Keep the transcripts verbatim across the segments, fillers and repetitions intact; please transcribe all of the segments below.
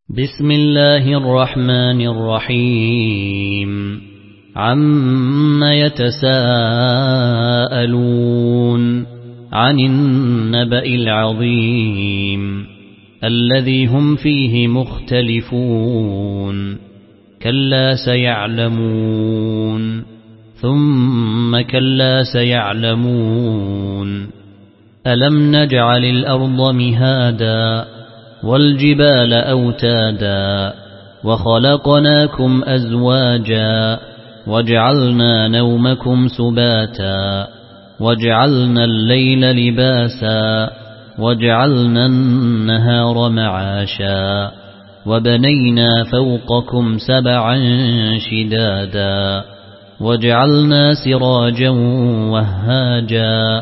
بسم الله الرحمن الرحيم عم يتساءلون عن النبأ العظيم الذي هم فيه مختلفون كلا سيعلمون ثم كلا سيعلمون ألم نجعل الأرض مهادا والجبال أوتادا وخلقناكم أزواجا وجعلنا نومكم سباتا وجعلنا الليل لباسا وجعلنا النهار معاشا وبنينا فوقكم سبعا شدادا وجعلنا سراجا وهاجا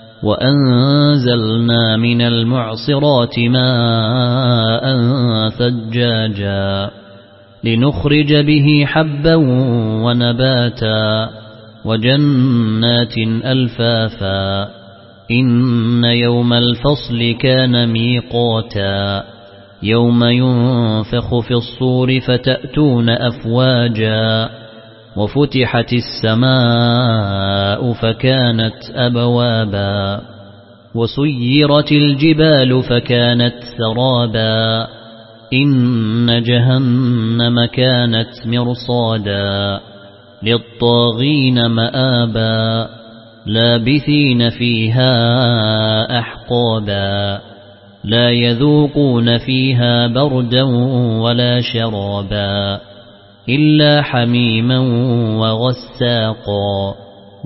وأنزلنا من المعصرات ماء ثجاجا لنخرج به حبا ونباتا وجنات ألفافا إن يوم الفصل كان ميقاتا يوم ينفخ في الصور فتأتون أفواجا وفتحت السماء فكانت أبوابا وسيرت الجبال فكانت سرابا إن جهنم كانت مرصادا للطاغين مآبا لابثين فيها أحقابا لا يذوقون فيها بردا ولا شرابا إلا حميما وغساقا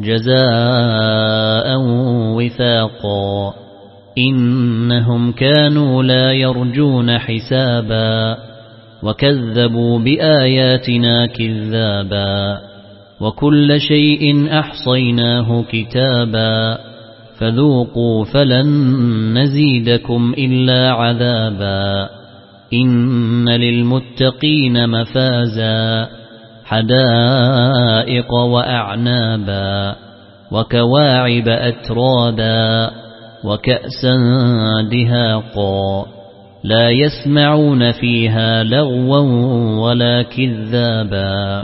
جزاء وفاقا إنهم كانوا لا يرجون حسابا وكذبوا بآياتنا كذابا وكل شيء أحصيناه كتابا فذوقوا فلن نزيدكم إلا عذابا إن للمتقين مفازا حدائق وأعنابا وكواعب أترابا وكأسا دهاقا لا يسمعون فيها لغوا ولا كذابا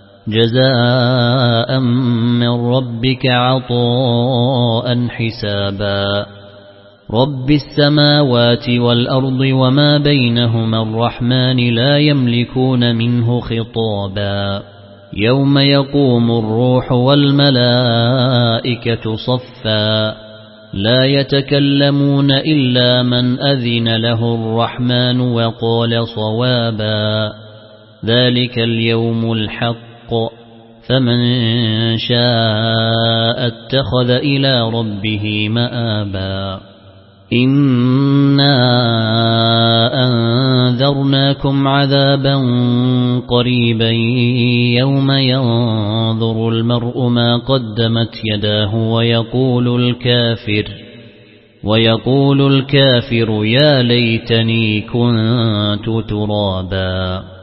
جزاء من ربك عطاء حسابا رب السماوات والأرض وما بينهما الرحمن لا يملكون منه خطابا يوم يقوم الروح والملائكة صفا لا يتكلمون إلا من أذن له الرحمن وقال صوابا ذلك اليوم الحق فمن شاء اتخذ إلى ربه مآبا إنا أنذرناكم عذابا قريبا يوم ينظر المرء ما قدمت يداه ويقول الكافر ويقول الكافر يا ليتني كنت ترابا.